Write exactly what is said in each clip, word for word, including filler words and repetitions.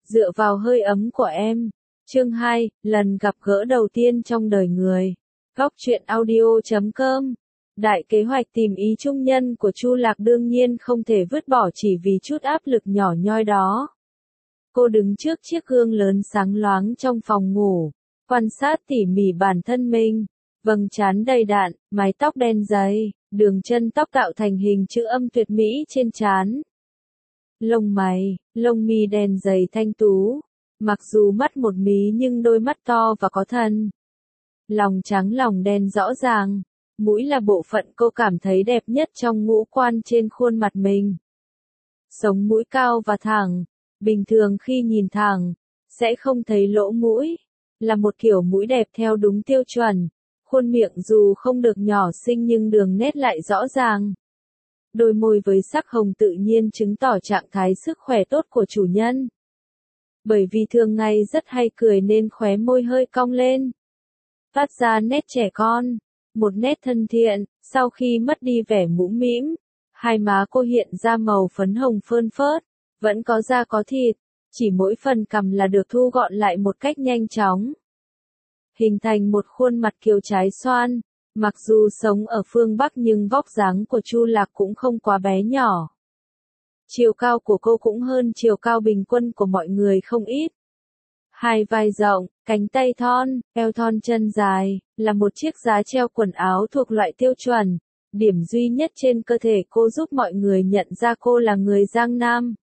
Dựa vào hơi ấm của em. Chương hai, lần gặp gỡ đầu tiên trong đời người. Góc truyện audio chấm com. Đại kế hoạch tìm ý trung nhân của Chu Lạc đương nhiên không thể vứt bỏ chỉ vì chút áp lực nhỏ nhoi đó. Cô đứng trước chiếc gương lớn sáng loáng trong phòng ngủ, quan sát tỉ mỉ bản thân mình, vầng trán đầy đặn, mái tóc đen dày, đường chân tóc tạo thành hình chữ âm tuyệt mỹ trên trán. Lông mày, lông mi đen dày thanh tú, mặc dù mắt một mí nhưng đôi mắt to và có thần. Lòng trắng lòng đen rõ ràng, mũi là bộ phận cô cảm thấy đẹp nhất trong ngũ quan trên khuôn mặt mình. Sống mũi cao và thẳng, bình thường khi nhìn thẳng, sẽ không thấy lỗ mũi, là một kiểu mũi đẹp theo đúng tiêu chuẩn. Khuôn miệng dù không được nhỏ xinh nhưng đường nét lại rõ ràng. Đôi môi với sắc hồng tự nhiên chứng tỏ trạng thái sức khỏe tốt của chủ nhân. Bởi vì thường ngày rất hay cười nên khóe môi hơi cong lên, phát ra nét trẻ con, một nét thân thiện. Sau khi mất đi vẻ mũm mĩm, hai má cô hiện ra màu phấn hồng phơn phớt, vẫn có da có thịt, chỉ mỗi phần cằm là được thu gọn lại một cách nhanh chóng, hình thành một khuôn mặt kiều trái xoan. Mặc dù sống ở phương Bắc nhưng vóc dáng của Chu Lạc cũng không quá bé nhỏ. Chiều cao của cô cũng hơn chiều cao bình quân của mọi người không ít. Hai vai rộng, cánh tay thon, eo thon chân dài, là một chiếc giá treo quần áo thuộc loại tiêu chuẩn. Điểm duy nhất trên cơ thể cô giúp mọi người nhận ra cô là người Giang Nam.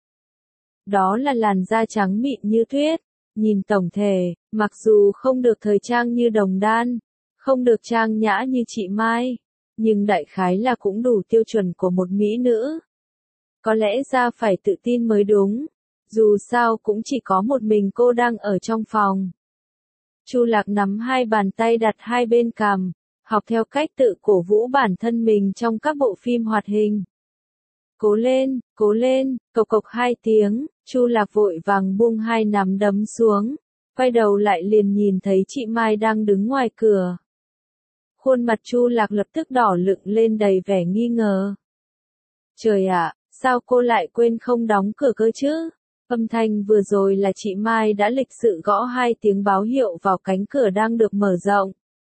Đó là làn da trắng mịn như tuyết. Nhìn tổng thể, mặc dù không được thời trang như Đồng Đan, không được trang nhã như chị Mai, nhưng đại khái là cũng đủ tiêu chuẩn của một mỹ nữ. Có lẽ ra phải tự tin mới đúng, dù sao cũng chỉ có một mình cô đang ở trong phòng. Chu Lạc nắm hai bàn tay đặt hai bên cằm, học theo cách tự cổ vũ bản thân mình trong các bộ phim hoạt hình. Cố lên, cố lên, cộc cộc hai tiếng, Chu Lạc vội vàng buông hai nắm đấm xuống, quay đầu lại liền nhìn thấy chị Mai đang đứng ngoài cửa. Khuôn mặt Chu Lạc lập tức đỏ lựng lên đầy vẻ nghi ngờ. Trời ạ, sao cô lại quên không đóng cửa cơ chứ? Âm thanh vừa rồi là chị Mai đã lịch sự gõ hai tiếng báo hiệu vào cánh cửa đang được mở rộng.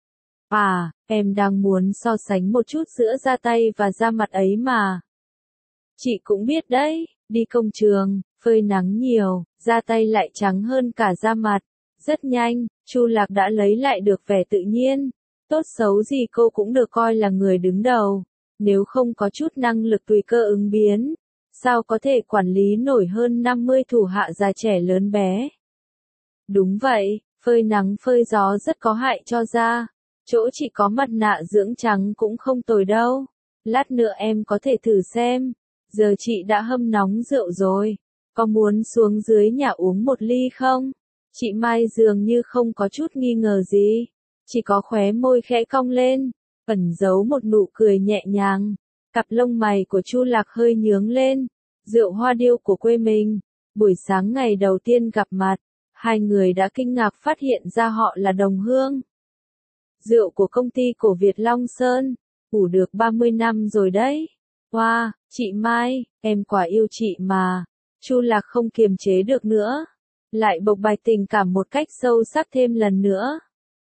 À, em đang muốn so sánh một chút giữa da tay và da mặt ấy mà. Chị cũng biết đấy, đi công trường, phơi nắng nhiều, da tay lại trắng hơn cả da mặt. Rất nhanh, Chu Lạc đã lấy lại được vẻ tự nhiên. Tốt xấu gì cô cũng được coi là người đứng đầu. Nếu không có chút năng lực tùy cơ ứng biến, sao có thể quản lý nổi hơn năm mươi thủ hạ già trẻ lớn bé. Đúng vậy, phơi nắng phơi gió rất có hại cho da. Chỗ chị có mặt nạ dưỡng trắng cũng không tồi đâu. Lát nữa em có thể thử xem. Giờ chị đã hâm nóng rượu rồi. Có muốn xuống dưới nhà uống một ly không? Chị Mai dường như không có chút nghi ngờ gì. Chỉ có khóe môi khẽ cong lên, ẩn giấu một nụ cười nhẹ nhàng. Cặp lông mày của Chu Lạc hơi nhướng lên. Rượu hoa điêu của quê mình. Buổi sáng ngày đầu tiên gặp mặt, hai người đã kinh ngạc phát hiện ra họ là đồng hương. Rượu của công ty cổ Việt Long Sơn, ủ được ba mươi năm rồi đấy. Wow, chị Mai, em quả yêu chị mà. Chu Lạc không kiềm chế được nữa, lại bộc bạch tình cảm một cách sâu sắc thêm lần nữa.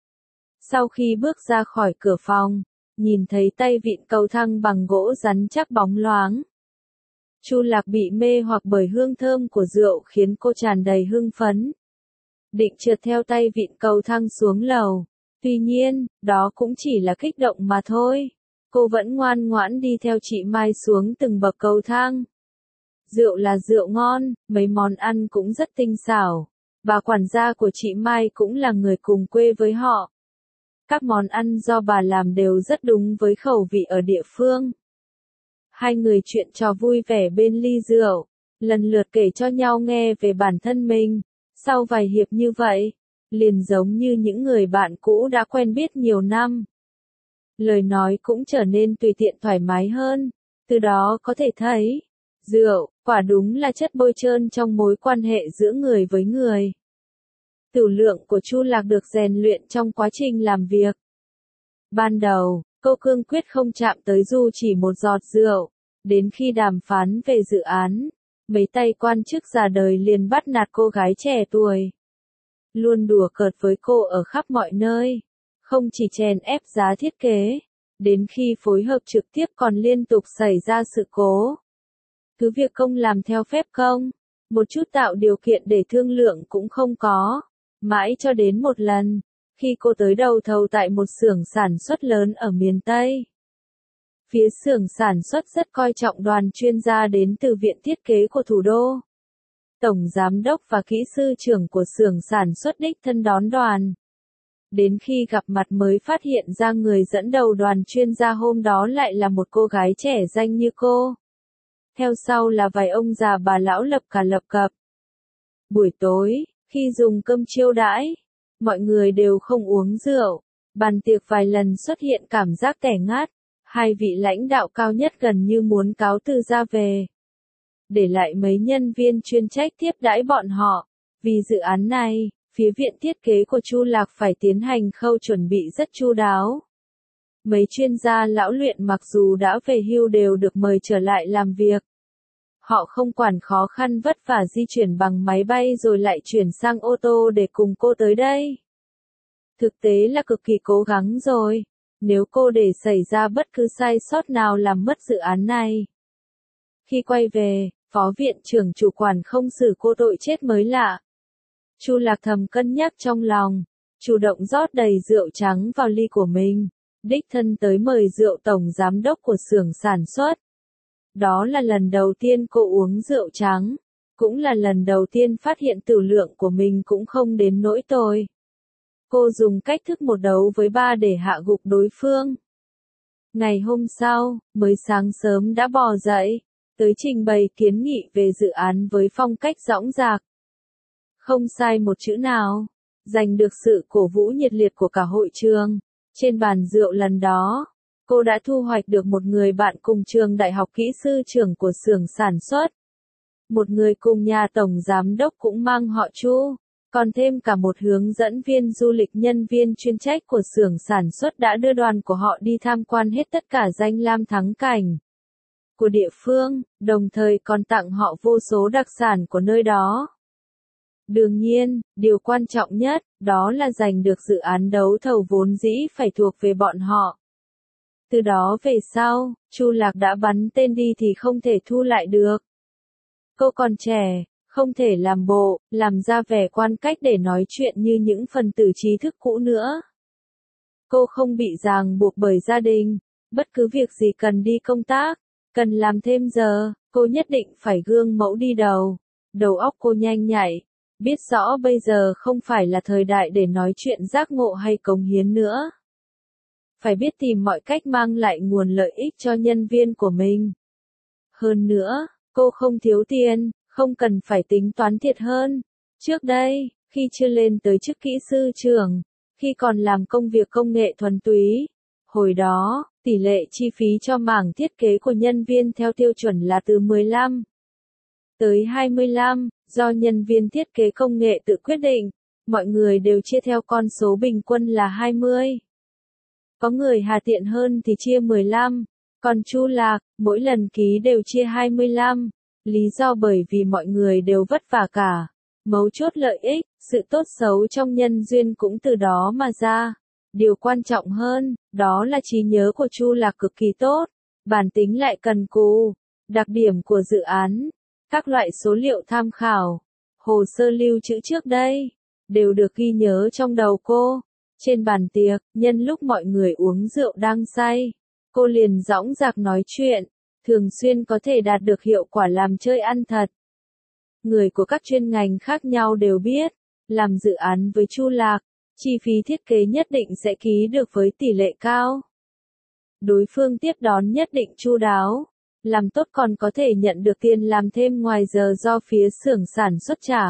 Sau khi bước ra khỏi cửa phòng, nhìn thấy tay vịn cầu thang bằng gỗ rắn chắc bóng loáng. Chu Lạc bị mê hoặc bởi hương thơm của rượu khiến cô tràn đầy hưng phấn. Định trượt theo tay vịn cầu thang xuống lầu. Tuy nhiên, đó cũng chỉ là kích động mà thôi. Cô vẫn ngoan ngoãn đi theo chị Mai xuống từng bậc cầu thang. Rượu là rượu ngon, mấy món ăn cũng rất tinh xảo. Bà quản gia của chị Mai cũng là người cùng quê với họ. Các món ăn do bà làm đều rất đúng với khẩu vị ở địa phương. Hai người chuyện trò vui vẻ bên ly rượu, lần lượt kể cho nhau nghe về bản thân mình. Sau vài hiệp như vậy, liền giống như những người bạn cũ đã quen biết nhiều năm. Lời nói cũng trở nên tùy tiện thoải mái hơn. Từ đó có thể thấy, rượu, quả đúng là chất bôi trơn trong mối quan hệ giữa người với người. Tửu lượng của Chu Lạc được rèn luyện trong quá trình làm việc. Ban đầu, cô cương quyết không chạm tới dù chỉ một giọt rượu. Đến khi đàm phán về dự án, Mấy tay quan chức già đời liền bắt nạt cô gái trẻ tuổi. Luôn đùa cợt với cô ở khắp mọi nơi. Không chỉ chèn ép giá thiết kế, đến khi phối hợp trực tiếp còn liên tục xảy ra sự cố. Cứ việc công làm theo phép công, một chút tạo điều kiện để thương lượng cũng không có. Mãi cho đến một lần, khi cô tới đầu thầu tại một xưởng sản xuất lớn ở miền Tây. Phía xưởng sản xuất rất coi trọng đoàn chuyên gia đến từ viện thiết kế của thủ đô. Tổng giám đốc và kỹ sư trưởng của xưởng sản xuất đích thân đón đoàn. Đến khi gặp mặt mới phát hiện ra người dẫn đầu đoàn chuyên gia hôm đó lại là một cô gái trẻ danh như cô. Theo sau là vài ông già bà lão lập cả lập cập. Buổi tối, khi dùng cơm chiêu đãi, mọi người đều không uống rượu. Bàn tiệc vài lần xuất hiện cảm giác tẻ ngát. Hai vị lãnh đạo cao nhất gần như muốn cáo từ ra về. Để lại mấy nhân viên chuyên trách tiếp đãi bọn họ. Vì dự án này, phía viện thiết kế của Chu Lạc phải tiến hành khâu chuẩn bị rất chu đáo. Mấy chuyên gia lão luyện mặc dù đã về hưu đều được mời trở lại làm việc. Họ không quản khó khăn vất vả di chuyển bằng máy bay rồi lại chuyển sang ô tô để cùng cô tới đây. Thực tế là cực kỳ cố gắng rồi. Nếu cô để xảy ra bất cứ sai sót nào làm mất dự án này. Khi quay về, phó viện trưởng chủ quản không xử cô tội chết mới lạ. Chu Lạc thầm cân nhắc trong lòng, chủ động rót đầy rượu trắng vào ly của mình, đích thân tới mời rượu tổng giám đốc của xưởng sản xuất. Đó là lần đầu tiên cô uống rượu trắng, cũng là lần đầu tiên phát hiện tửu lượng của mình cũng không đến nỗi tồi. Cô dùng cách thức một đấu với ba để hạ gục đối phương. Ngày hôm sau, mới sáng sớm đã bò dậy, tới trình bày kiến nghị về dự án với phong cách dõng dạc. Không sai một chữ nào, giành được sự cổ vũ nhiệt liệt của cả hội trường. Trên bàn rượu lần đó, cô đã thu hoạch được một người bạn cùng trường đại học kỹ sư trưởng của xưởng sản xuất. Một người cùng nhà tổng giám đốc cũng mang họ Chu. Còn thêm cả một hướng dẫn viên du lịch nhân viên chuyên trách của xưởng sản xuất đã đưa đoàn của họ đi tham quan hết tất cả danh lam thắng cảnh của địa phương, đồng thời còn tặng họ vô số đặc sản của nơi đó. Đương nhiên, điều quan trọng nhất, đó là giành được dự án đấu thầu vốn dĩ phải thuộc về bọn họ. Từ đó về sau, Chu Lạc đã bắn tên đi thì không thể thu lại được. Cô còn trẻ, không thể làm bộ, làm ra vẻ quan cách để nói chuyện như những phần tử trí thức cũ nữa. Cô không bị ràng buộc bởi gia đình, bất cứ việc gì cần đi công tác, cần làm thêm giờ, cô nhất định phải gương mẫu đi đầu. Đầu óc cô nhanh nhạy, biết rõ bây giờ không phải là thời đại để nói chuyện giác ngộ hay cống hiến nữa. Phải biết tìm mọi cách mang lại nguồn lợi ích cho nhân viên của mình. Hơn nữa, cô không thiếu tiền. Không cần phải tính toán thiệt hơn. Trước đây, khi chưa lên tới chức kỹ sư trưởng, khi còn làm công việc công nghệ thuần túy, hồi đó, tỷ lệ chi phí cho mảng thiết kế của nhân viên theo tiêu chuẩn là từ mười lăm tới hai mươi lăm, do nhân viên thiết kế công nghệ tự quyết định, mọi người đều chia theo con số bình quân là hai mươi. Có người hà tiện hơn thì chia mười lăm, còn Chu Lạc, mỗi lần ký đều chia hai mươi lăm. Lý do bởi vì mọi người đều vất vả cả. Mấu chốt lợi ích, sự tốt xấu trong nhân duyên cũng từ đó mà ra. Điều quan trọng hơn, đó là trí nhớ của Chu Lạc cực kỳ tốt. Bản tính lại cần cù. Đặc điểm của dự án, các loại số liệu tham khảo, hồ sơ lưu trữ trước đây, đều được ghi nhớ trong đầu cô. Trên bàn tiệc, nhân lúc mọi người uống rượu đang say, cô liền dõng dạc nói chuyện. Thường xuyên có thể đạt được hiệu quả làm chơi ăn thật. Người của các chuyên ngành khác nhau đều biết, làm dự án với Chu Lạc, chi phí thiết kế nhất định sẽ ký được với tỷ lệ cao. Đối phương tiếp đón nhất định chu đáo, làm tốt còn có thể nhận được tiền làm thêm ngoài giờ do phía xưởng sản xuất trả.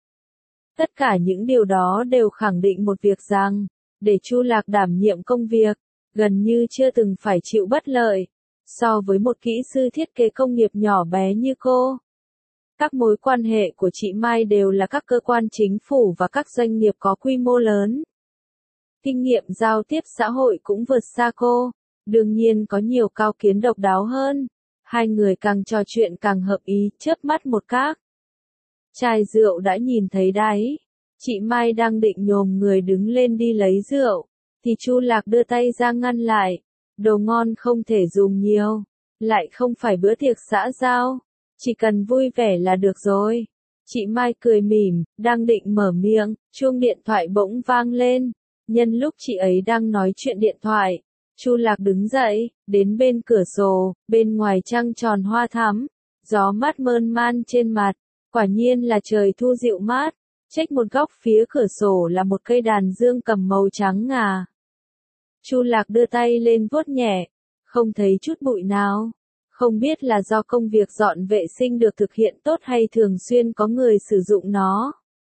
Tất cả những điều đó đều khẳng định một việc rằng, để Chu Lạc đảm nhiệm công việc, gần như chưa từng phải chịu bất lợi. So với một kỹ sư thiết kế công nghiệp nhỏ bé như cô, các mối quan hệ của chị Mai đều là các cơ quan chính phủ và các doanh nghiệp có quy mô lớn. Kinh nghiệm giao tiếp xã hội cũng vượt xa cô, đương nhiên có nhiều cao kiến độc đáo hơn. Hai người càng trò chuyện càng hợp ý, chớp mắt một cái. Chai rượu đã nhìn thấy đáy. Chị Mai đang định nhổm người đứng lên đi lấy rượu, thì Chu Lạc đưa tay ra ngăn lại. Đồ ngon không thể dùng nhiều, lại không phải bữa tiệc xã giao, chỉ cần vui vẻ là được rồi. Chị Mai cười mỉm, đang định mở miệng, chuông điện thoại bỗng vang lên. Nhân lúc chị ấy đang nói chuyện điện thoại, Chu Lạc đứng dậy, đến bên cửa sổ, bên ngoài trăng tròn hoa thắm, gió mát mơn man trên mặt, quả nhiên là trời thu dịu mát. Trách một góc phía cửa sổ là một cây đàn dương cầm màu trắng ngà. Chu Lạc đưa tay lên vuốt nhẹ, không thấy chút bụi nào. Không biết là do công việc dọn vệ sinh được thực hiện tốt hay thường xuyên có người sử dụng nó.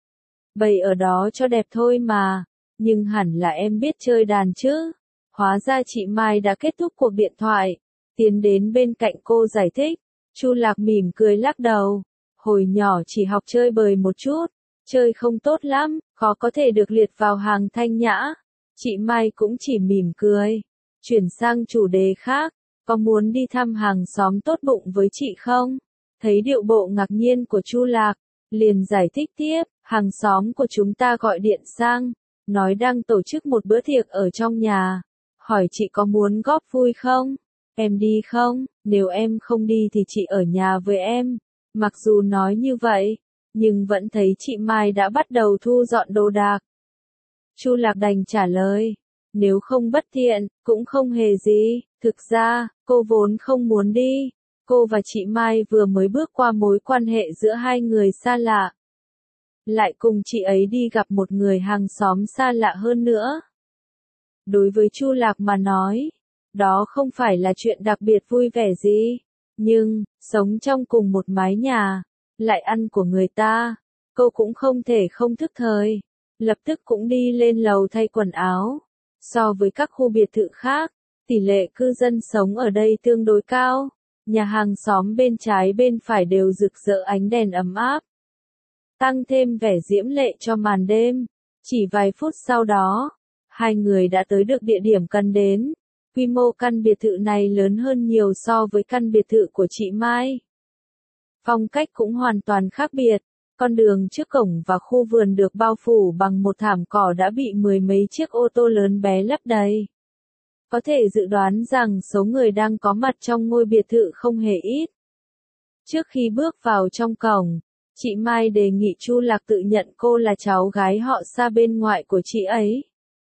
Bày ở đó cho đẹp thôi mà, nhưng hẳn là em biết chơi đàn chứ. Hóa ra chị Mai đã kết thúc cuộc điện thoại, tiến đến bên cạnh cô giải thích. Chu Lạc mỉm cười lắc đầu, hồi nhỏ chỉ học chơi bời một chút, chơi không tốt lắm, khó có thể được liệt vào hàng thanh nhã. Chị Mai cũng chỉ mỉm cười, chuyển sang chủ đề khác, có muốn đi thăm hàng xóm tốt bụng với chị không? Thấy điệu bộ ngạc nhiên của Chu Lạc, liền giải thích tiếp, hàng xóm của chúng ta gọi điện sang, nói đang tổ chức một bữa tiệc ở trong nhà, hỏi chị có muốn góp vui không? Em đi không? Nếu em không đi thì chị ở nhà với em. Mặc dù nói như vậy, nhưng vẫn thấy chị Mai đã bắt đầu thu dọn đồ đạc. Chu Lạc đành trả lời, nếu không bất tiện, cũng không hề gì, thực ra, cô vốn không muốn đi. Cô và chị Mai vừa mới bước qua mối quan hệ giữa hai người xa lạ. Lại cùng chị ấy đi gặp một người hàng xóm xa lạ hơn nữa. Đối với Chu Lạc mà nói, đó không phải là chuyện đặc biệt vui vẻ gì. Nhưng, sống trong cùng một mái nhà, lại ăn của người ta, cô cũng không thể không thức thời. Lập tức cũng đi lên lầu thay quần áo. So với các khu biệt thự khác, tỷ lệ cư dân sống ở đây tương đối cao. Nhà hàng xóm bên trái bên phải đều rực rỡ ánh đèn ấm áp, tăng thêm vẻ diễm lệ cho màn đêm. Chỉ vài phút sau đó, hai người đã tới được địa điểm cần đến. Quy mô căn biệt thự này lớn hơn nhiều so với căn biệt thự của chị Mai. Phong cách cũng hoàn toàn khác biệt. Con đường trước cổng và khu vườn được bao phủ bằng một thảm cỏ đã bị mười mấy chiếc ô tô lớn bé lấp đầy. Có thể dự đoán rằng số người đang có mặt trong ngôi biệt thự không hề ít. Trước khi bước vào trong cổng, chị Mai đề nghị Chu Lạc tự nhận cô là cháu gái họ Sa bên ngoại của chị ấy.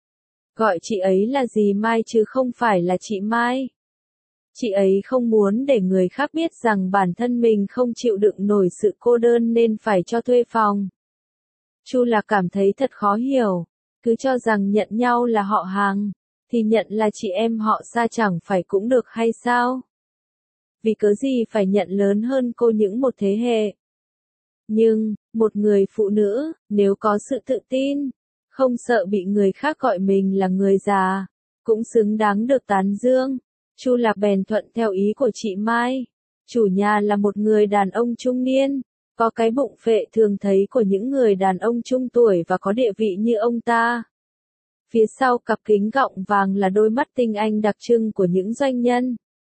Gọi chị ấy là dì Mai chứ không phải là chị Mai. Chị ấy không muốn để người khác biết rằng bản thân mình không chịu đựng nổi sự cô đơn nên phải cho thuê phòng. Chu Lạc cảm thấy thật khó hiểu, cứ cho rằng nhận nhau là họ hàng, thì nhận là chị em họ Sa chẳng phải cũng được hay sao? Vì cớ gì phải nhận lớn hơn cô những một thế hệ? Nhưng, một người phụ nữ, nếu có sự tự tin, không sợ bị người khác gọi mình là người già, cũng xứng đáng được tán dương. Chu Lạc bèn thuận theo ý của chị Mai. Chủ nhà là một người đàn ông trung niên, có cái bụng phệ thường thấy của những người đàn ông trung tuổi và có địa vị như ông ta. Phía sau cặp kính gọng vàng là đôi mắt tinh anh đặc trưng của những doanh nhân.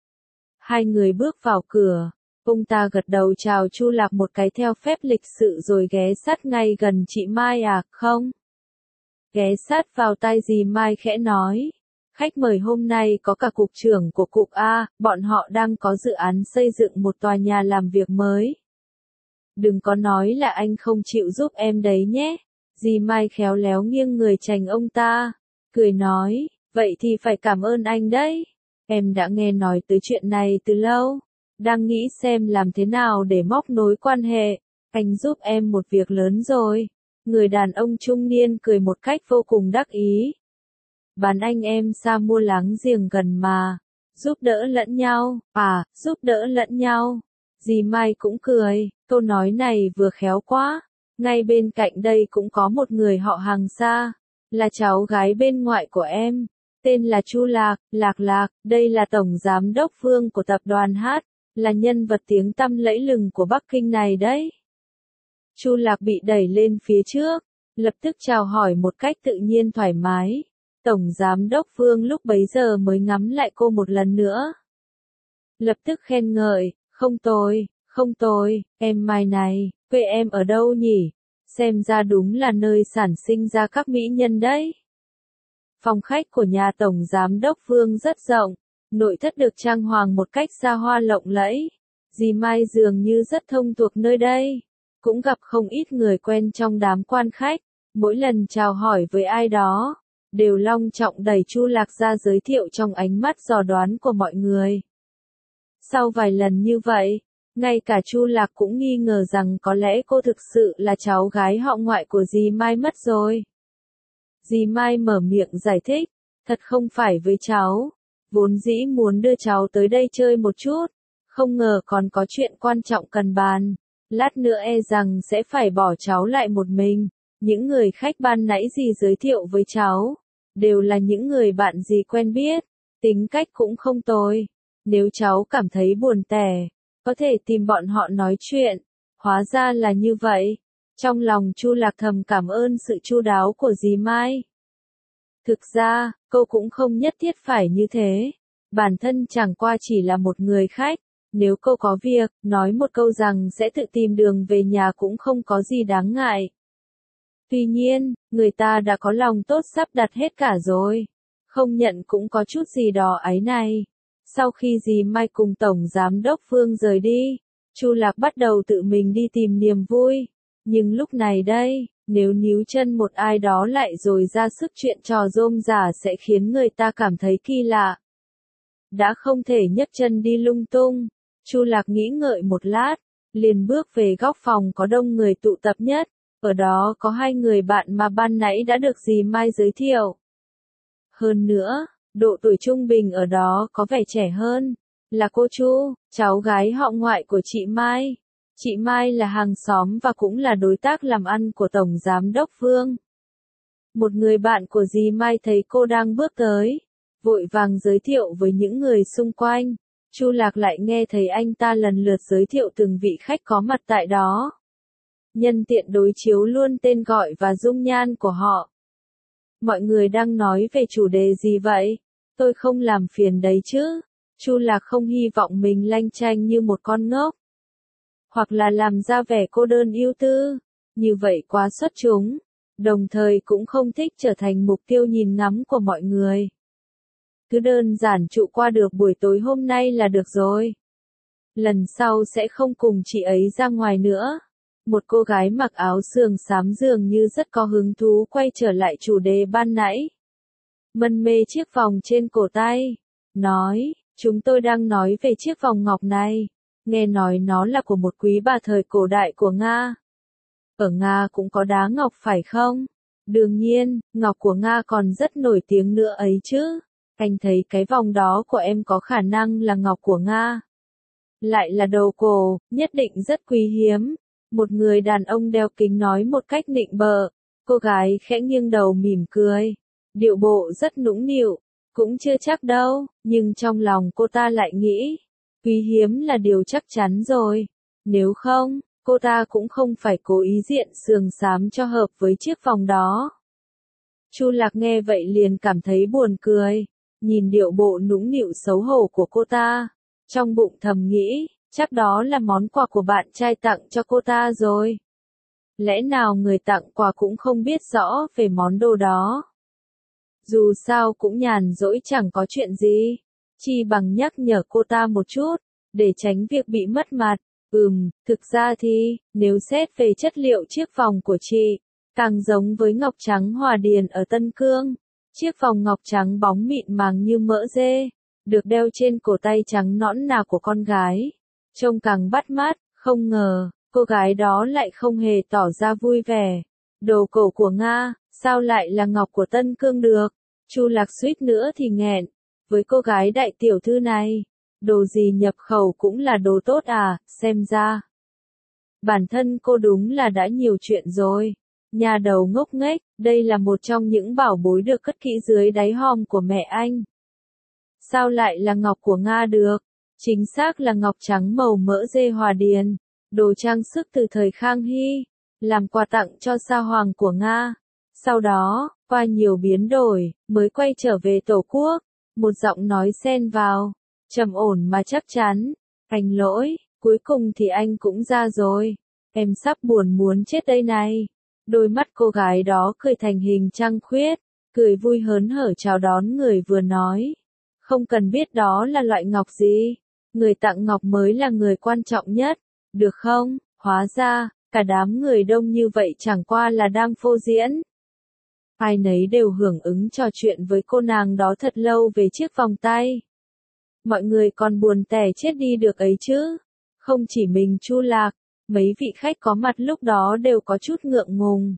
Hai người bước vào cửa, ông ta gật đầu chào Chu Lạc một cái theo phép lịch sự rồi ghé sát ngay gần chị Mai. À, không? Ghé sát vào tai dì Mai khẽ nói. Khách mời hôm nay có cả cục trưởng của cục A, bọn họ đang có dự án xây dựng một tòa nhà làm việc mới. Đừng có nói là anh không chịu giúp em đấy nhé. Dì Mai khéo léo nghiêng người tránh ông ta, cười nói, vậy thì phải cảm ơn anh đấy. Em đã nghe nói tới chuyện này từ lâu, đang nghĩ xem làm thế nào để móc nối quan hệ. Anh giúp em một việc lớn rồi. Người đàn ông trung niên cười một cách vô cùng đắc ý. Bán anh em xa mua láng giềng gần mà, giúp đỡ lẫn nhau, à, giúp đỡ lẫn nhau. Dì Mai cũng cười, câu nói này vừa khéo quá. Ngay bên cạnh đây cũng có một người họ hàng xa, là cháu gái bên ngoại của em, tên là Chu Lạc, Lạc Lạc, đây là tổng giám đốc Vương của tập đoàn Hát, là nhân vật tiếng tăm lẫy lừng của Bắc Kinh này đấy. Chu Lạc bị đẩy lên phía trước, lập tức chào hỏi một cách tự nhiên thoải mái. Tổng giám đốc Vương lúc bấy giờ mới ngắm lại cô một lần nữa. lập tức khen ngợi, không tồi, không tồi, em Mai này, quê em ở đâu nhỉ? Xem ra đúng là nơi sản sinh ra các mỹ nhân đấy. Phòng khách của nhà Tổng Giám đốc Vương rất rộng, nội thất được trang hoàng một cách xa hoa lộng lẫy. Dì Mai dường như rất thông thuộc nơi đây, cũng gặp không ít người quen trong đám quan khách, mỗi lần chào hỏi với ai đó, đều long trọng đẩy Chu Lạc ra giới thiệu trong ánh mắt dò đoán của mọi người. Sau vài lần như vậy, ngay cả Chu Lạc cũng nghi ngờ rằng có lẽ cô thực sự là cháu gái họ ngoại của dì Mai mất rồi. Dì Mai mở miệng giải thích, thật không phải với cháu, vốn dĩ muốn đưa cháu tới đây chơi một chút, không ngờ còn có chuyện quan trọng cần bàn, lát nữa e rằng sẽ phải bỏ cháu lại một mình. Những người khách ban nãy dì giới thiệu với cháu, đều là những người bạn dì quen biết, tính cách cũng không tồi. Nếu cháu cảm thấy buồn tẻ, có thể tìm bọn họ nói chuyện. Hóa ra là như vậy. Trong lòng Chu Lạc thầm cảm ơn sự chu đáo của dì Mai. Thực ra, cô cũng không nhất thiết phải như thế. Bản thân chẳng qua chỉ là một người khách. Nếu cô có việc, nói một câu rằng sẽ tự tìm đường về nhà cũng không có gì đáng ngại. Tuy nhiên, người ta đã có lòng tốt sắp đặt hết cả rồi. Không nhận cũng có chút gì đó áy này. Sau khi dì Mai cùng Tổng Giám đốc Phương rời đi, Chu Lạc bắt đầu tự mình đi tìm niềm vui. Nhưng lúc này đây, nếu níu chân một ai đó lại rồi ra sức chuyện trò rôm rả sẽ khiến người ta cảm thấy kỳ lạ. Đã không thể nhấc chân đi lung tung, Chu Lạc nghĩ ngợi một lát, liền bước về góc phòng có đông người tụ tập nhất. Ở đó có hai người bạn mà ban nãy đã được dì Mai giới thiệu. Hơn nữa, độ tuổi trung bình ở đó có vẻ trẻ hơn, là cô Chu, cháu gái họ ngoại của chị Mai. Chị Mai là hàng xóm và cũng là đối tác làm ăn của Tổng Giám đốc Vương. Một người bạn của dì Mai thấy cô đang bước tới, vội vàng giới thiệu với những người xung quanh. Chu Lạc lại nghe thấy anh ta lần lượt giới thiệu từng vị khách có mặt tại đó. Nhân tiện đối chiếu luôn tên gọi và dung nhan của họ. Mọi người đang nói về chủ đề gì vậy? Tôi không làm phiền đấy chứ. Chu Lạc không hy vọng mình lanh chanh như một con ngốc. Hoặc là làm ra vẻ cô đơn ưu tư. Như vậy quá xuất chúng. Đồng thời cũng không thích trở thành mục tiêu nhìn ngắm của mọi người. Cứ đơn giản trụ qua được buổi tối hôm nay là được rồi. Lần sau sẽ không cùng chị ấy ra ngoài nữa. Một cô gái mặc áo sườn xám dường như rất có hứng thú quay trở lại chủ đề ban nãy. Mân mê chiếc vòng trên cổ tay. Nói, chúng tôi đang nói về chiếc vòng ngọc này. Nghe nói nó là của một quý bà thời cổ đại của Nga. Ở Nga cũng có đá ngọc phải không? Đương nhiên, ngọc của Nga còn rất nổi tiếng nữa ấy chứ. Anh thấy cái vòng đó của em có khả năng là ngọc của Nga. Lại là đầu cổ, nhất định rất quý hiếm. Một người đàn ông đeo kính nói một cách nịnh bợ. Cô gái khẽ nghiêng đầu mỉm cười. Điệu bộ rất nũng nịu. Cũng chưa chắc đâu, nhưng trong lòng cô ta lại nghĩ. Quý hiếm là điều chắc chắn rồi. Nếu không, cô ta cũng không phải cố ý diện sườn xám cho hợp với chiếc vòng đó. Chu Lạc nghe vậy liền cảm thấy buồn cười. Nhìn điệu bộ nũng nịu xấu hổ của cô ta. Trong bụng thầm nghĩ. Chắc đó là món quà của bạn trai tặng cho cô ta rồi. Lẽ nào người tặng quà cũng không biết rõ về món đồ đó. Dù sao cũng nhàn rỗi chẳng có chuyện gì. Chi bằng nhắc nhở cô ta một chút, để tránh việc bị mất mặt. Ừm, thực ra thì, nếu xét về chất liệu chiếc vòng của chị, càng giống với ngọc trắng Hòa Điền ở Tân Cương. Chiếc vòng ngọc trắng bóng mịn màng như mỡ dê, được đeo trên cổ tay trắng nõn nà của con gái. Trông càng bắt mắt, không ngờ, cô gái đó lại không hề tỏ ra vui vẻ. Đồ cổ của Nga, sao lại là ngọc của Tân Cương được? Chu Lạc suýt nữa thì nghẹn. Với cô gái đại tiểu thư này, đồ gì nhập khẩu cũng là đồ tốt à, xem ra. Bản thân cô đúng là đã nhiều chuyện rồi. Nhà đầu ngốc nghếch, đây là một trong những bảo bối được cất kỹ dưới đáy hòm của mẹ anh. Sao lại là ngọc của Nga được? Chính xác là ngọc trắng màu mỡ dê Hòa Điền, đồ trang sức từ thời Khang Hy, làm quà tặng cho Sa Hoàng của Nga. Sau đó, qua nhiều biến đổi, mới quay trở về Tổ quốc, một giọng nói xen vào. Trầm ổn mà chắc chắn. Anh lỗi, cuối cùng thì anh cũng ra rồi. Em sắp buồn muốn chết đây này. Đôi mắt cô gái đó cười thành hình trăng khuyết, cười vui hớn hở chào đón người vừa nói. Không cần biết đó là loại ngọc gì. Người tặng ngọc mới là người quan trọng nhất. Được không? Hóa ra, cả đám người đông như vậy chẳng qua là đang phô diễn. Ai nấy đều hưởng ứng trò chuyện với cô nàng đó thật lâu về chiếc vòng tay. Mọi người còn buồn tẻ chết đi được ấy chứ. Không chỉ mình Chu Lạc, mấy vị khách có mặt lúc đó đều có chút ngượng ngùng.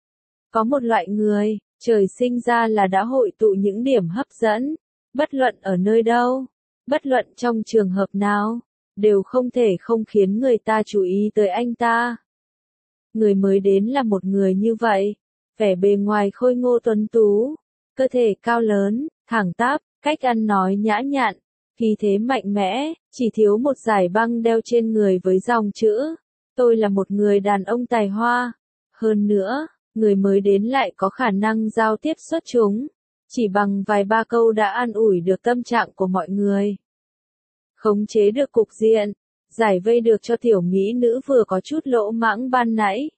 Có một loại người, trời sinh ra là đã hội tụ những điểm hấp dẫn, bất luận ở nơi đâu, bất luận trong trường hợp nào, đều không thể không khiến người ta chú ý tới anh ta. Người mới đến là một người như vậy, vẻ bề ngoài khôi ngô tuấn tú, cơ thể cao lớn, thẳng tắp, cách ăn nói nhã nhặn, khí thế mạnh mẽ, chỉ thiếu một dải băng đeo trên người với dòng chữ, tôi là một người đàn ông tài hoa. Hơn nữa, người mới đến lại có khả năng giao tiếp xuất chúng, chỉ bằng vài ba câu đã an ủi được tâm trạng của mọi người. Khống chế được cục diện, giải vây được cho tiểu mỹ nữ vừa có chút lỗ mãng ban nãy.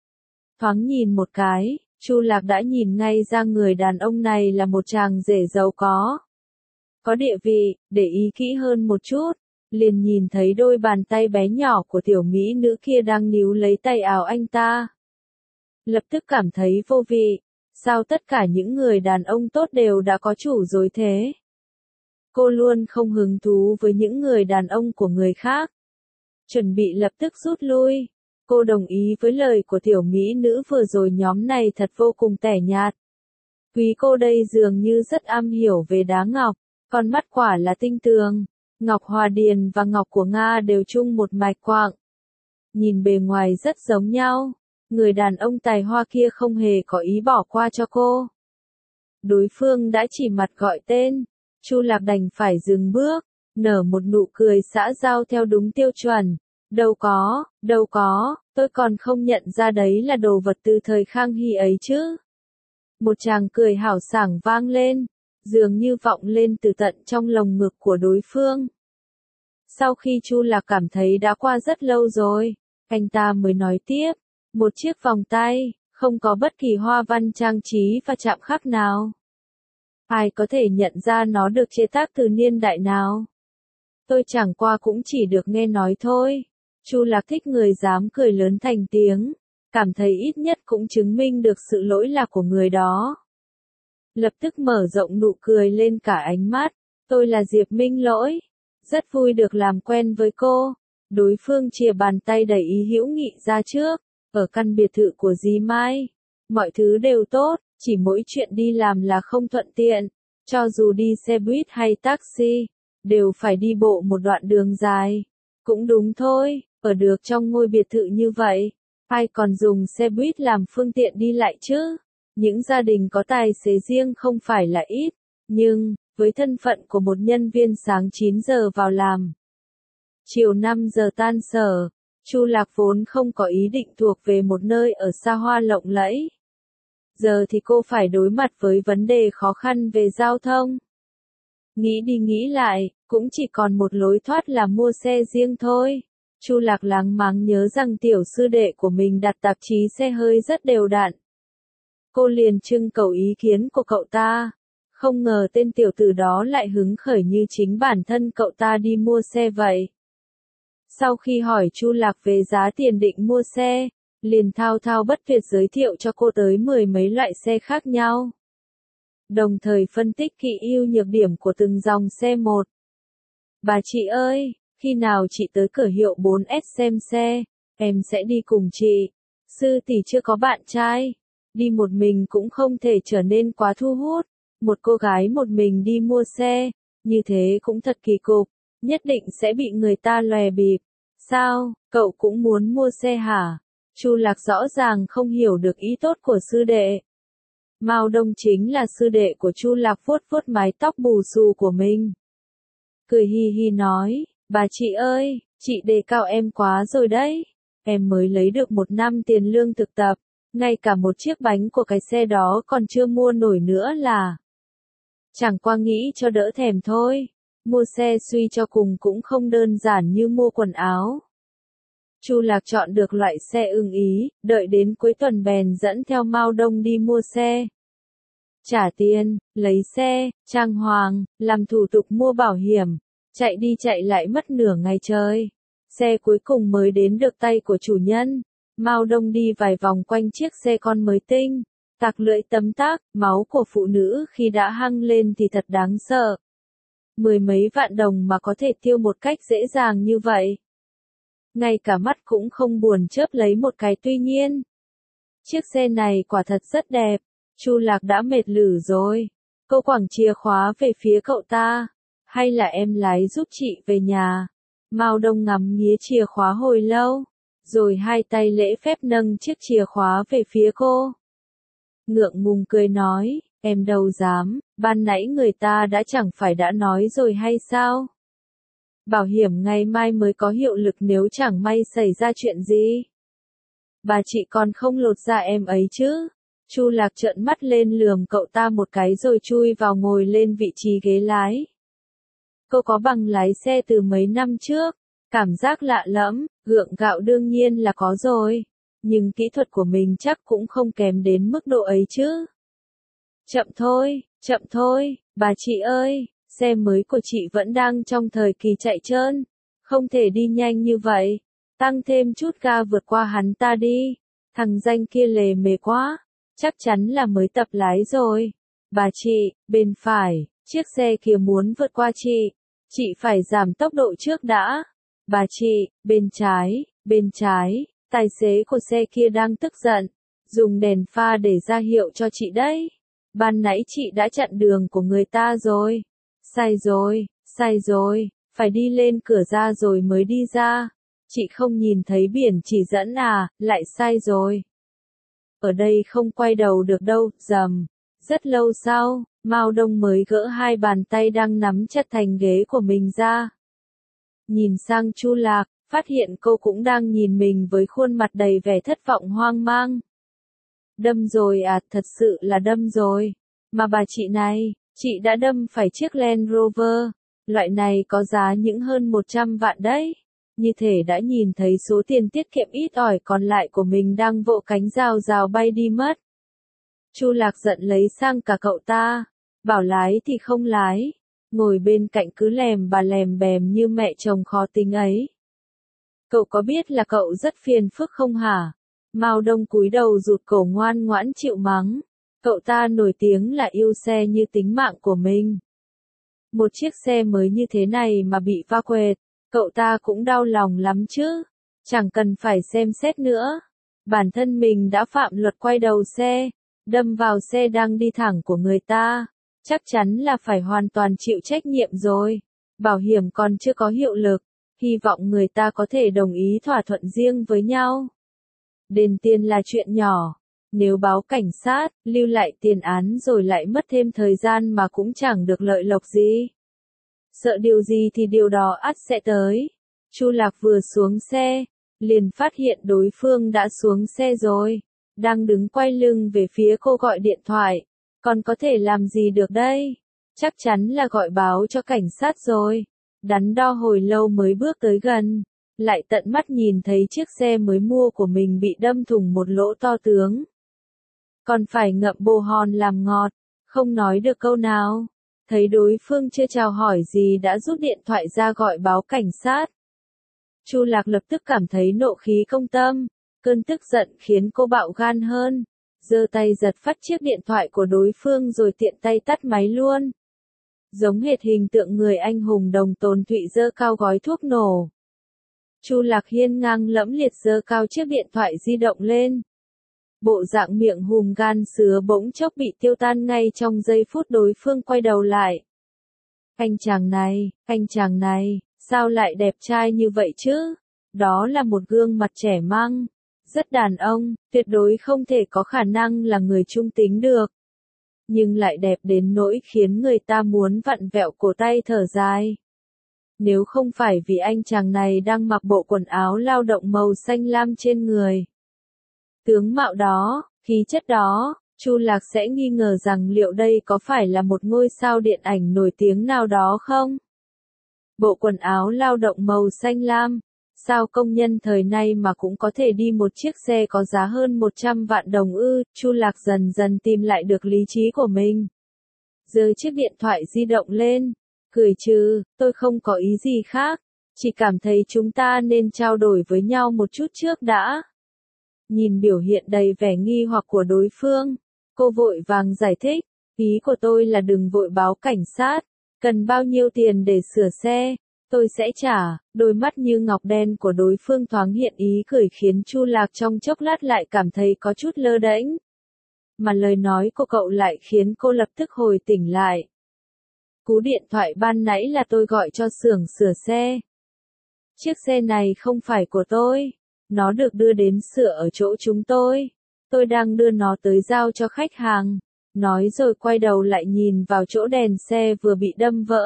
Thoáng nhìn một cái, Chu Lạc đã nhìn ngay ra người đàn ông này là một chàng rể giàu có. Có địa vị, để ý kỹ hơn một chút, liền nhìn thấy đôi bàn tay bé nhỏ của tiểu mỹ nữ kia đang níu lấy tay áo anh ta. Lập tức cảm thấy vô vị, sao tất cả những người đàn ông tốt đều đã có chủ rồi thế? Cô luôn không hứng thú với những người đàn ông của người khác. Chuẩn bị lập tức rút lui. Cô đồng ý với lời của tiểu mỹ nữ vừa rồi, nhóm này thật vô cùng tẻ nhạt. Quý cô đây dường như rất am hiểu về đá ngọc, con mắt quả là tinh tường. Ngọc Hòa Điền và ngọc của Nga đều chung một mạch quạng. Nhìn bề ngoài rất giống nhau, người đàn ông tài hoa kia không hề có ý bỏ qua cho cô. Đối phương đã chỉ mặt gọi tên, Chu Lạc đành phải dừng bước, nở một nụ cười xã giao theo đúng tiêu chuẩn. Đâu có, đâu có, tôi còn không nhận ra đấy là đồ vật từ thời Khang Hy ấy chứ. Một tràng cười hảo sảng vang lên, dường như vọng lên từ tận trong lồng ngực của đối phương. Sau khi Chu Lạc cảm thấy đã qua rất lâu rồi, anh ta mới nói tiếp, một chiếc vòng tay, không có bất kỳ hoa văn trang trí và chạm khắc nào. Ai có thể nhận ra nó được chế tác từ niên đại nào? Tôi chẳng qua cũng chỉ được nghe nói thôi. Chu Lạc thích người dám cười lớn thành tiếng, cảm thấy ít nhất cũng chứng minh được sự lỗi lạc của người đó. Lập tức mở rộng nụ cười lên cả ánh mắt, tôi là Diệp Minh Lỗi, rất vui được làm quen với cô. Đối phương chìa bàn tay đầy ý hữu nghị ra trước, ở căn biệt thự của dì Mai. Mọi thứ đều tốt, chỉ mỗi chuyện đi làm là không thuận tiện, cho dù đi xe buýt hay taxi, đều phải đi bộ một đoạn đường dài. Cũng đúng thôi, ở được trong ngôi biệt thự như vậy, ai còn dùng xe buýt làm phương tiện đi lại chứ? Những gia đình có tài xế riêng không phải là ít, nhưng, với thân phận của một nhân viên sáng chín giờ vào làm, chiều năm giờ tan sở, Chu Lạc vốn không có ý định thuộc về một nơi ở xa hoa lộng lẫy. Giờ thì cô phải đối mặt với vấn đề khó khăn về giao thông. Nghĩ đi nghĩ lại, cũng chỉ còn một lối thoát là mua xe riêng thôi. Chu Lạc láng máng nhớ rằng tiểu sư đệ của mình đặt tạp chí xe hơi rất đều đặn. Cô liền trưng cầu ý kiến của cậu ta. Không ngờ tên tiểu tử đó lại hứng khởi như chính bản thân cậu ta đi mua xe vậy. Sau khi hỏi Chu Lạc về giá tiền định mua xe, liền thao thao bất tuyệt giới thiệu cho cô tới mười mấy loại xe khác nhau. Đồng thời phân tích kỹ ưu nhược điểm của từng dòng xe một. Bà chị ơi, khi nào chị tới cửa hiệu bốn S xem xe, em sẽ đi cùng chị. Sư tỷ chưa có bạn trai, đi một mình cũng không thể trở nên quá thu hút. Một cô gái một mình đi mua xe, như thế cũng thật kỳ cục, nhất định sẽ bị người ta lòe bịp. Sao, cậu cũng muốn mua xe hả? Chu Lạc rõ ràng không hiểu được ý tốt của sư đệ. Mao Đông chính là sư đệ của Chu Lạc, vuốt vuốt mái tóc bù xù của mình. Cười hi hi nói, bà chị ơi, chị đề cao em quá rồi đấy. Em mới lấy được một năm tiền lương thực tập, ngay cả một chiếc bánh của cái xe đó còn chưa mua nổi nữa là. Chẳng qua nghĩ cho đỡ thèm thôi. Mua xe suy cho cùng cũng không đơn giản như mua quần áo. Chu Lạc chọn được loại xe ưng ý, đợi đến cuối tuần bèn dẫn theo Mao Đông đi mua xe. Trả tiền, lấy xe, trang hoàng, làm thủ tục mua bảo hiểm, chạy đi chạy lại mất nửa ngày trời. Xe cuối cùng mới đến được tay của chủ nhân. Mao Đông đi vài vòng quanh chiếc xe con mới tinh, tạc lưỡi tấm tắc, máu của phụ nữ khi đã hăng lên thì thật đáng sợ. Mười mấy vạn đồng mà có thể tiêu một cách dễ dàng như vậy. Ngay cả mắt cũng không buồn chớp lấy một cái. Tuy nhiên, chiếc xe này quả thật rất đẹp. Chu Lạc đã mệt lử rồi. Cô quẳng chìa khóa về phía cậu ta. Hay là em lái giúp chị về nhà? Mao Đông ngắm nghía chìa khóa hồi lâu, rồi hai tay lễ phép nâng chiếc chìa khóa về phía cô. Ngượng ngùng cười nói, em đâu dám, ban nãy người ta đã chẳng phải đã nói rồi hay sao? Bảo hiểm ngày mai mới có hiệu lực nếu chẳng may xảy ra chuyện gì. Bà chị còn không lột da em ấy chứ? Chu Lạc trợn mắt lên lườm cậu ta một cái rồi chui vào ngồi lên vị trí ghế lái. Cô có bằng lái xe từ mấy năm trước, cảm giác lạ lẫm, gượng gạo đương nhiên là có rồi, nhưng kỹ thuật của mình chắc cũng không kém đến mức độ ấy chứ. Chậm thôi, chậm thôi, bà chị ơi, xe mới của chị vẫn đang trong thời kỳ chạy trơn, không thể đi nhanh như vậy, tăng thêm chút ga vượt qua hắn ta đi, thằng danh kia lề mề quá, chắc chắn là mới tập lái rồi. Bà chị, bên phải, chiếc xe kia muốn vượt qua chị, chị phải giảm tốc độ trước đã. Bà chị, bên trái, bên trái, tài xế của xe kia đang tức giận, dùng đèn pha để ra hiệu cho chị đấy. Ban nãy chị đã chặn đường của người ta rồi. Sai rồi, sai rồi, phải đi lên cửa ra rồi mới đi ra. Chị không nhìn thấy biển chỉ dẫn à, lại sai rồi. Ở đây không quay đầu được đâu, rầm. Rất lâu sau, Mao Đông mới gỡ hai bàn tay đang nắm chặt thành ghế của mình ra. Nhìn sang Chu Lạc, phát hiện cô cũng đang nhìn mình với khuôn mặt đầy vẻ thất vọng hoang mang. Đâm rồi à, thật sự là đâm rồi. Mà bà chị này, chị đã đâm phải chiếc Land Rover, loại này có giá những hơn một trăm vạn đấy. Như thể đã nhìn thấy số tiền tiết kiệm ít ỏi còn lại của mình đang vỗ cánh rào rào bay đi mất. Chu Lạc giận lấy sang cả cậu ta, bảo lái thì không lái, ngồi bên cạnh cứ lèm bà lèm bèm như mẹ chồng khó tính ấy. Cậu có biết là cậu rất phiền phức không hả? Mao Đông cúi đầu rụt cổ ngoan ngoãn chịu mắng. Cậu ta nổi tiếng là yêu xe như tính mạng của mình. Một chiếc xe mới như thế này mà bị va quệt, cậu ta cũng đau lòng lắm chứ. Chẳng cần phải xem xét nữa. Bản thân mình đã phạm luật quay đầu xe, đâm vào xe đang đi thẳng của người ta. Chắc chắn là phải hoàn toàn chịu trách nhiệm rồi. Bảo hiểm còn chưa có hiệu lực, hy vọng người ta có thể đồng ý thỏa thuận riêng với nhau. Đền tiền là chuyện nhỏ. Nếu báo cảnh sát, lưu lại tiền án rồi lại mất thêm thời gian mà cũng chẳng được lợi lộc gì. Sợ điều gì thì điều đó ắt sẽ tới. Chu Lạc vừa xuống xe, liền phát hiện đối phương đã xuống xe rồi, đang đứng quay lưng về phía cô gọi điện thoại. Còn có thể làm gì được đây? Chắc chắn là gọi báo cho cảnh sát rồi. Đắn đo hồi lâu mới bước tới gần, lại tận mắt nhìn thấy chiếc xe mới mua của mình bị đâm thủng một lỗ to tướng. Còn phải ngậm bồ hòn làm ngọt, không nói được câu nào. Thấy đối phương chưa chào hỏi gì đã rút điện thoại ra gọi báo cảnh sát. Chu Lạc lập tức cảm thấy nộ khí công tâm, cơn tức giận khiến cô bạo gan hơn, giơ tay giật phắt chiếc điện thoại của đối phương rồi tiện tay tắt máy luôn. Giống hệt hình tượng người anh hùng đồng tồn thụy giơ cao gói thuốc nổ. Chu Lạc hiên ngang lẫm liệt giơ cao chiếc điện thoại di động lên. Bộ dạng miệng hùm gan sứa bỗng chốc bị tiêu tan ngay trong giây phút đối phương quay đầu lại. Anh chàng này, anh chàng này, sao lại đẹp trai như vậy chứ? Đó là một gương mặt trẻ măng, rất đàn ông, tuyệt đối không thể có khả năng là người trung tính được. Nhưng lại đẹp đến nỗi khiến người ta muốn vặn vẹo cổ tay thở dài. Nếu không phải vì anh chàng này đang mặc bộ quần áo lao động màu xanh lam trên người. Tướng mạo đó, khí chất đó, Chu Lạc sẽ nghi ngờ rằng liệu đây có phải là một ngôi sao điện ảnh nổi tiếng nào đó không? bộ quần áo lao động màu xanh lam. Sao công nhân thời nay mà cũng có thể đi một chiếc xe có giá hơn một trăm vạn đồng ư? Chu Lạc dần dần tìm lại được lý trí của mình. Giơ chiếc điện thoại di động lên, cười trừ, tôi không có ý gì khác, chỉ cảm thấy chúng ta nên trao đổi với nhau một chút trước đã. Nhìn biểu hiện đầy vẻ nghi hoặc của đối phương, cô vội vàng giải thích, ý của tôi là đừng vội báo cảnh sát, cần bao nhiêu tiền để sửa xe, tôi sẽ trả. Đôi mắt như ngọc đen của đối phương thoáng hiện ý cười khiến Chu Lạc trong chốc lát lại cảm thấy có chút lơ đễnh. Mà lời nói của cậu lại khiến cô lập tức hồi tỉnh lại. Cú điện thoại ban nãy là tôi gọi cho xưởng sửa xe. Chiếc xe này không phải của tôi, nó được đưa đến sửa ở chỗ chúng tôi. Tôi đang đưa nó tới giao cho khách hàng. Nói rồi quay đầu lại nhìn vào chỗ đèn xe vừa bị đâm vỡ.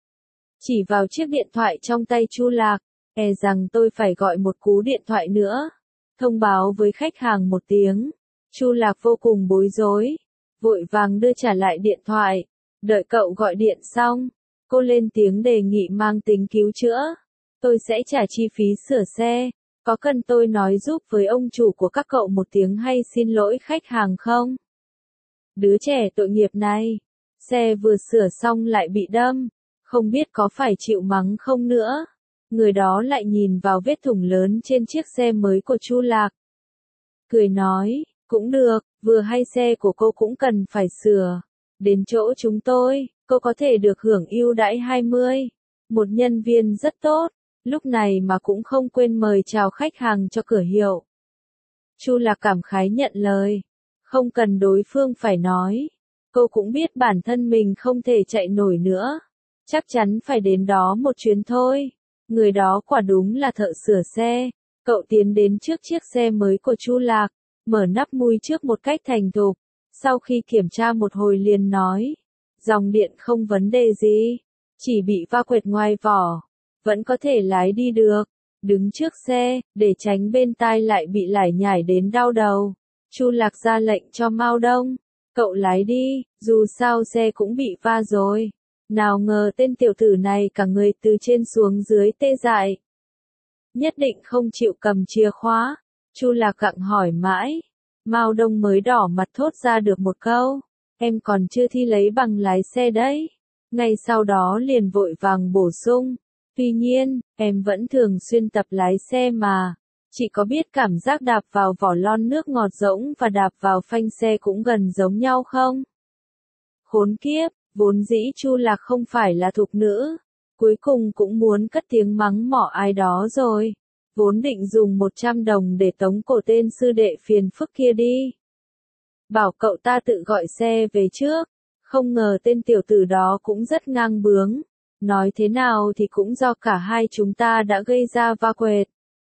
Chỉ vào chiếc điện thoại trong tay Chu Lạc, e rằng tôi phải gọi một cú điện thoại nữa, thông báo với khách hàng một tiếng. Chu Lạc vô cùng bối rối, vội vàng đưa trả lại điện thoại. Đợi cậu gọi điện xong, cô lên tiếng đề nghị mang tính cứu chữa. Tôi sẽ trả chi phí sửa xe, có cần tôi nói giúp với ông chủ của các cậu một tiếng hay xin lỗi khách hàng không? Đứa trẻ tội nghiệp này, xe vừa sửa xong lại bị đâm, không biết có phải chịu mắng không nữa. Người đó lại nhìn vào vết thủng lớn trên chiếc xe mới của Chu Lạc. Cười nói, cũng được, vừa hay xe của cô cũng cần phải sửa. Đến chỗ chúng tôi, cô có thể được hưởng ưu đãi hai mươi. Một nhân viên rất tốt, lúc này mà cũng không quên mời chào khách hàng cho cửa hiệu. Chu Lạc cảm khái nhận lời. Không cần đối phương phải nói. Cô cũng biết bản thân mình không thể chạy nổi nữa. Chắc chắn phải đến đó một chuyến thôi. Người đó quả đúng là thợ sửa xe. Cậu tiến đến trước chiếc xe mới của Chu Lạc, mở nắp mui trước một cách thành thục. Sau khi kiểm tra một hồi liền nói, dòng điện không vấn đề gì, chỉ bị va quệt ngoài vỏ, vẫn có thể lái đi được. Đứng trước xe, để tránh bên tai lại bị lải nhải đến đau đầu. Chu Lạc ra lệnh cho Mao Đông, cậu lái đi, dù sao xe cũng bị va rồi. Nào ngờ tên tiểu tử này cả người từ trên xuống dưới tê dại. Nhất định không chịu cầm chìa khóa. Chu Lạc gặng hỏi mãi. Mao Đông mới đỏ mặt thốt ra được một câu. Em còn chưa thi lấy bằng lái xe đấy. Ngay sau đó liền vội vàng bổ sung. Tuy nhiên, em vẫn thường xuyên tập lái xe mà. Chị có biết cảm giác đạp vào vỏ lon nước ngọt rỗng và đạp vào phanh xe cũng gần giống nhau không? Khốn kiếp, vốn dĩ Chu Lạc không phải là thục nữ. Cuối cùng cũng muốn cất tiếng mắng mỏ ai đó rồi. Vốn định dùng một trăm đồng để tống cổ tên sư đệ phiền phức kia đi. Bảo cậu ta tự gọi xe về trước. Không ngờ tên tiểu tử đó cũng rất ngang bướng. Nói thế nào thì cũng do cả hai chúng ta đã gây ra va quệt.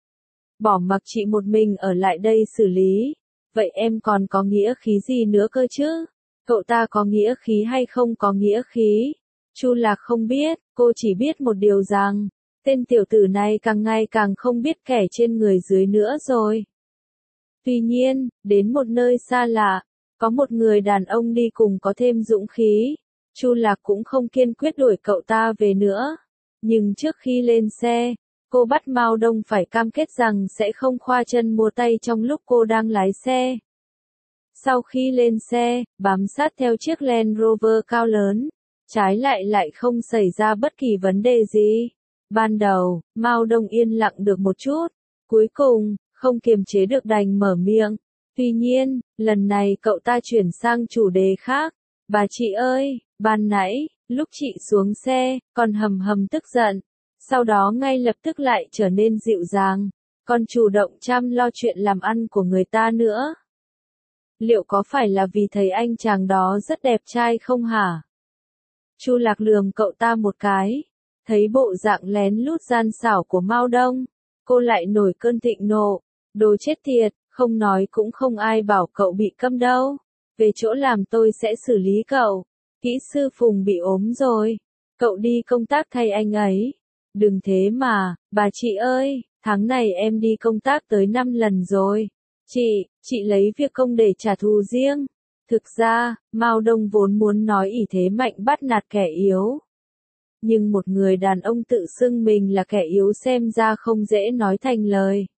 Bỏ mặc chị một mình ở lại đây xử lý. Vậy em còn có nghĩa khí gì nữa cơ chứ? Cậu ta có nghĩa khí hay không có nghĩa khí? Chu Lạc không biết, cô chỉ biết một điều rằng, tên tiểu tử này càng ngày càng không biết kẻ trên người dưới nữa rồi. Tuy nhiên, đến một nơi xa lạ, có một người đàn ông đi cùng có thêm dũng khí. Chu Lạc cũng không kiên quyết đuổi cậu ta về nữa. Nhưng trước khi lên xe, cô bắt Mao Đông phải cam kết rằng sẽ không khoa chân múa tay trong lúc cô đang lái xe. Sau khi lên xe, bám sát theo chiếc Land Rover cao lớn, trái lại lại không xảy ra bất kỳ vấn đề gì. Ban đầu, Mao Đông yên lặng được một chút, cuối cùng, không kiềm chế được đành mở miệng. Tuy nhiên, lần này cậu ta chuyển sang chủ đề khác. Bà chị ơi, ban nãy, lúc chị xuống xe, còn hầm hầm tức giận. Sau đó ngay lập tức lại trở nên dịu dàng, còn chủ động chăm lo chuyện làm ăn của người ta nữa. Liệu có phải là vì thấy anh chàng đó rất đẹp trai không hả? Chu Lạc lườm cậu ta một cái, thấy bộ dạng lén lút gian xảo của Mao Đông, cô lại nổi cơn thịnh nộ, đồ chết tiệt, không nói cũng không ai bảo cậu bị câm đâu. Về chỗ làm tôi sẽ xử lý cậu. Kỹ sư Phùng bị ốm rồi, cậu đi công tác thay anh ấy. Đừng thế mà, bà chị ơi, tháng này em đi công tác tới năm lần rồi. Chị, chị lấy việc công để trả thù riêng. Thực ra, Mao Đông vốn muốn nói ỷ thế mạnh bắt nạt kẻ yếu. nhưng một người đàn ông tự xưng mình là kẻ yếu xem ra không dễ nói thành lời.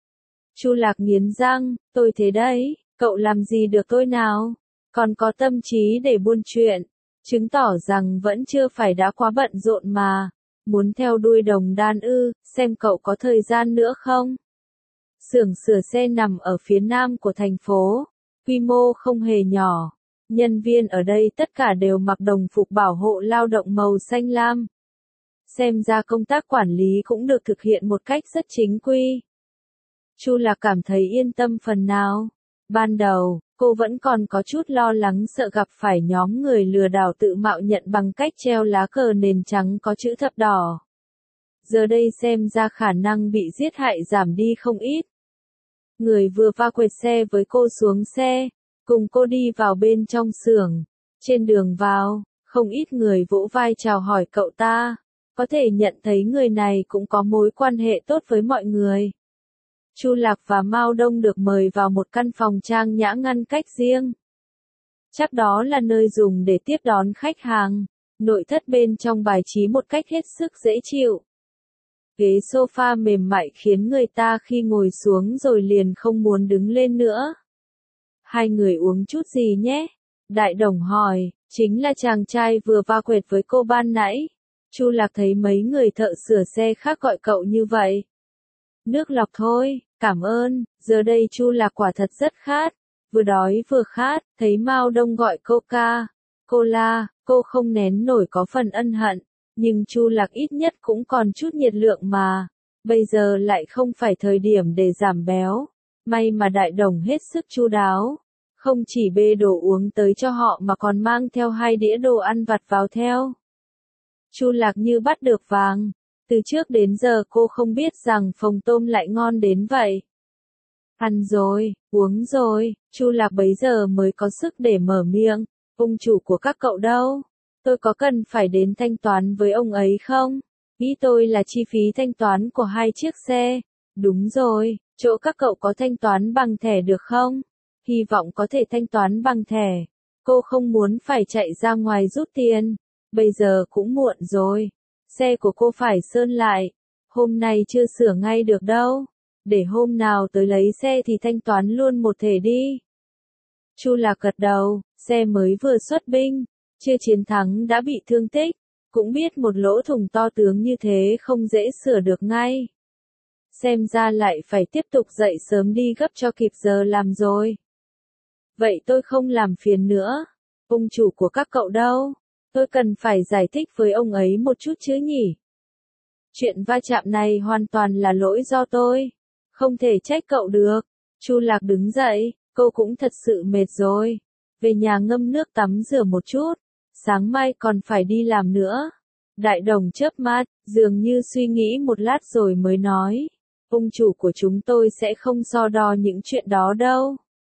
Chu Lạc nghiến răng, tôi thế đấy, cậu làm gì được tôi nào, còn có tâm trí để buôn chuyện, chứng tỏ rằng vẫn chưa phải đã quá bận rộn mà, muốn theo đuôi đồng đan ư, xem cậu có thời gian nữa không. Xưởng sửa xe nằm ở phía nam của thành phố, quy mô không hề nhỏ, nhân viên ở đây tất cả đều mặc đồng phục bảo hộ lao động màu xanh lam. Xem ra công tác quản lý cũng được thực hiện một cách rất chính quy. Chu Lạc cảm thấy yên tâm phần nào. Ban đầu, cô vẫn còn có chút lo lắng sợ gặp phải nhóm người lừa đảo tự mạo nhận bằng cách treo lá cờ nền trắng có chữ thập đỏ. Giờ đây xem ra khả năng bị giết hại giảm đi không ít. Người vừa va quẹt xe với cô xuống xe, cùng cô đi vào bên trong xưởng. Trên đường vào, không ít người vỗ vai chào hỏi cậu ta, có thể nhận thấy người này cũng có mối quan hệ tốt với mọi người. Chu Lạc và Mao Đông được mời vào một căn phòng trang nhã ngăn cách riêng. Chắc đó là nơi dùng để tiếp đón khách hàng. Nội thất bên trong bài trí một cách hết sức dễ chịu. Ghế sofa mềm mại khiến người ta khi ngồi xuống rồi liền không muốn đứng lên nữa. Hai người uống chút gì nhé? Đại Đồng hỏi, chính là chàng trai vừa va quẹt với cô ban nãy. Chu Lạc thấy mấy người thợ sửa xe khác gọi cậu như vậy. Nước lọc thôi, cảm ơn, giờ đây Chu Lạc quả thật rất khát, vừa đói vừa khát, thấy Mao Đông gọi Coca, Cola, cô không nén nổi có phần ân hận, nhưng Chu Lạc ít nhất cũng còn chút nhiệt lượng mà, bây giờ lại không phải thời điểm để giảm béo, may mà Đại Đồng hết sức chu đáo, không chỉ bê đồ uống tới cho họ mà còn mang theo hai đĩa đồ ăn vặt vào theo. Chu Lạc như bắt được vàng. Từ trước đến giờ cô không biết rằng phồng tôm lại ngon đến vậy. Ăn rồi, uống rồi, Chu Lạc bấy giờ mới có sức để mở miệng. Ông chủ của các cậu đâu? Tôi có cần phải đến thanh toán với ông ấy không? Ý tôi là chi phí thanh toán của hai chiếc xe. Đúng rồi, chỗ các cậu có thanh toán bằng thẻ được không? Hy vọng có thể thanh toán bằng thẻ. Cô không muốn phải chạy ra ngoài rút tiền. Bây giờ cũng muộn rồi. Xe của cô phải sơn lại. Hôm nay chưa sửa ngay được đâu. Để hôm nào tới lấy xe thì thanh toán luôn một thể đi. Chu Lạc gật đầu, xe mới vừa xuất binh, chưa chiến thắng đã bị thương tích, cũng biết một lỗ thủng to tướng như thế không dễ sửa được ngay. Xem ra lại phải tiếp tục dậy sớm đi gấp cho kịp giờ làm rồi. Vậy tôi không làm phiền nữa. Ông chủ của các cậu đâu? Tôi cần phải giải thích với ông ấy một chút chứ nhỉ? Chuyện va chạm này hoàn toàn là lỗi do tôi. Không thể trách cậu được. Chu Lạc đứng dậy, cô cũng thật sự mệt rồi. Về nhà ngâm nước tắm rửa một chút. Sáng mai còn phải đi làm nữa. Đại Đồng chớp mắt, dường như suy nghĩ một lát rồi mới nói. Ông chủ của chúng tôi sẽ không so đo những chuyện đó đâu.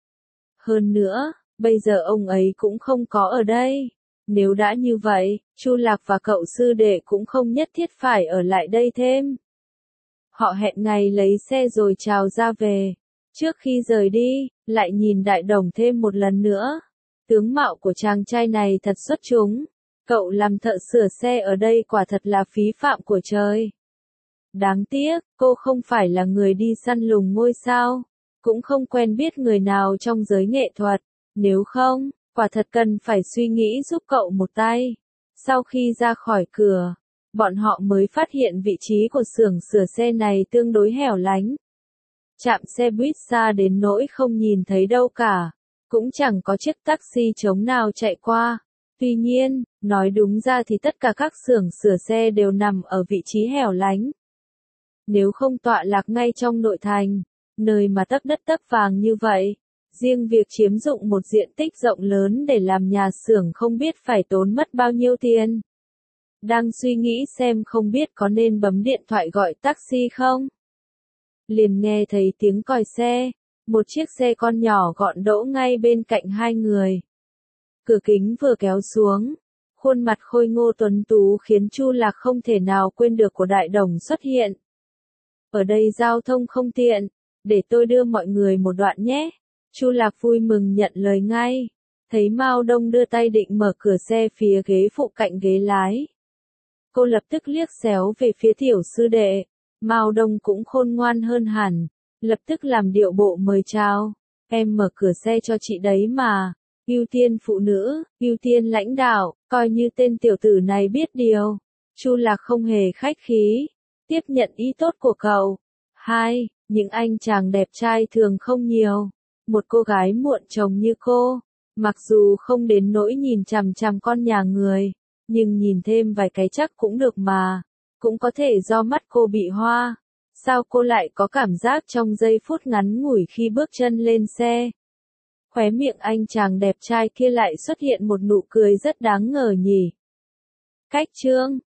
Hơn nữa, bây giờ ông ấy cũng không có ở đây. Nếu đã như vậy, Chu Lạc và cậu sư đệ cũng không nhất thiết phải ở lại đây thêm. Họ hẹn ngày lấy xe rồi chào ra về. Trước khi rời đi, lại nhìn Đại Đồng thêm một lần nữa. Tướng mạo của chàng trai này thật xuất chúng. Cậu làm thợ sửa xe ở đây quả thật là phí phạm của trời. Đáng tiếc, cô không phải là người đi săn lùng ngôi sao. Cũng không quen biết người nào trong giới nghệ thuật. Nếu không, quả thật cần phải suy nghĩ giúp cậu một tay. Sau khi ra khỏi cửa, bọn họ mới phát hiện vị trí của xưởng sửa xe này tương đối hẻo lánh. Trạm xe buýt xa đến nỗi không nhìn thấy đâu cả. Cũng chẳng có chiếc taxi trống nào chạy qua. Tuy nhiên, nói đúng ra thì tất cả các xưởng sửa xe đều nằm ở vị trí hẻo lánh. Nếu không tọa lạc ngay trong nội thành, nơi mà tấc đất tấc vàng như vậy, riêng việc chiếm dụng một diện tích rộng lớn để làm nhà xưởng không biết phải tốn mất bao nhiêu tiền. Đang suy nghĩ xem không biết có nên bấm điện thoại gọi taxi không? Liền nghe thấy tiếng còi xe, một chiếc xe con nhỏ gọn đỗ ngay bên cạnh hai người. Cửa kính vừa kéo xuống, khuôn mặt khôi ngô tuấn tú khiến Chu Lạc không thể nào quên được của Đại Đồng xuất hiện. Ở đây giao thông không tiện, để tôi đưa mọi người một đoạn nhé. Chu Lạc vui mừng nhận lời ngay. Thấy Mao Đông đưa tay định mở cửa xe phía ghế phụ cạnh ghế lái. Cô lập tức liếc xéo về phía tiểu sư đệ. Mao Đông cũng khôn ngoan hơn hẳn, lập tức làm điệu bộ mời chào. Em mở cửa xe cho chị đấy mà. Ưu tiên phụ nữ, ưu tiên lãnh đạo, coi như tên tiểu tử này biết điều. Chu Lạc không hề khách khí, tiếp nhận ý tốt của cậu. Hai, những anh chàng đẹp trai thường không nhiều. Một cô gái muộn chồng như cô, mặc dù không đến nỗi nhìn chằm chằm con nhà người, nhưng nhìn thêm vài cái chắc cũng được mà. Cũng có thể do mắt cô bị hoa. Sao cô lại có cảm giác trong giây phút ngắn ngủi khi bước chân lên xe? Khóe miệng anh chàng đẹp trai kia lại xuất hiện một nụ cười rất đáng ngờ nhỉ. Cách chương